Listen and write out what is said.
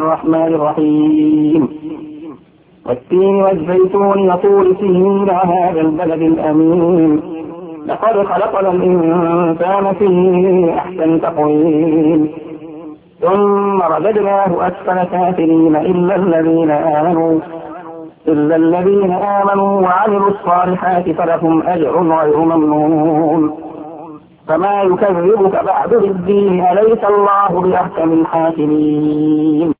الرحمن الرحيم والتين والزيتون وطور سينين وهذا البلد الأمين لقد خلقنا الإنسان في أحسن تقويم ثم رددناه أسفل سافلين إلا الذين آمنوا وعملوا الصالحات فلهم أجر غير ممنون فما يكذبك بعد بالدين أليس الله بأحكم الحاكمين.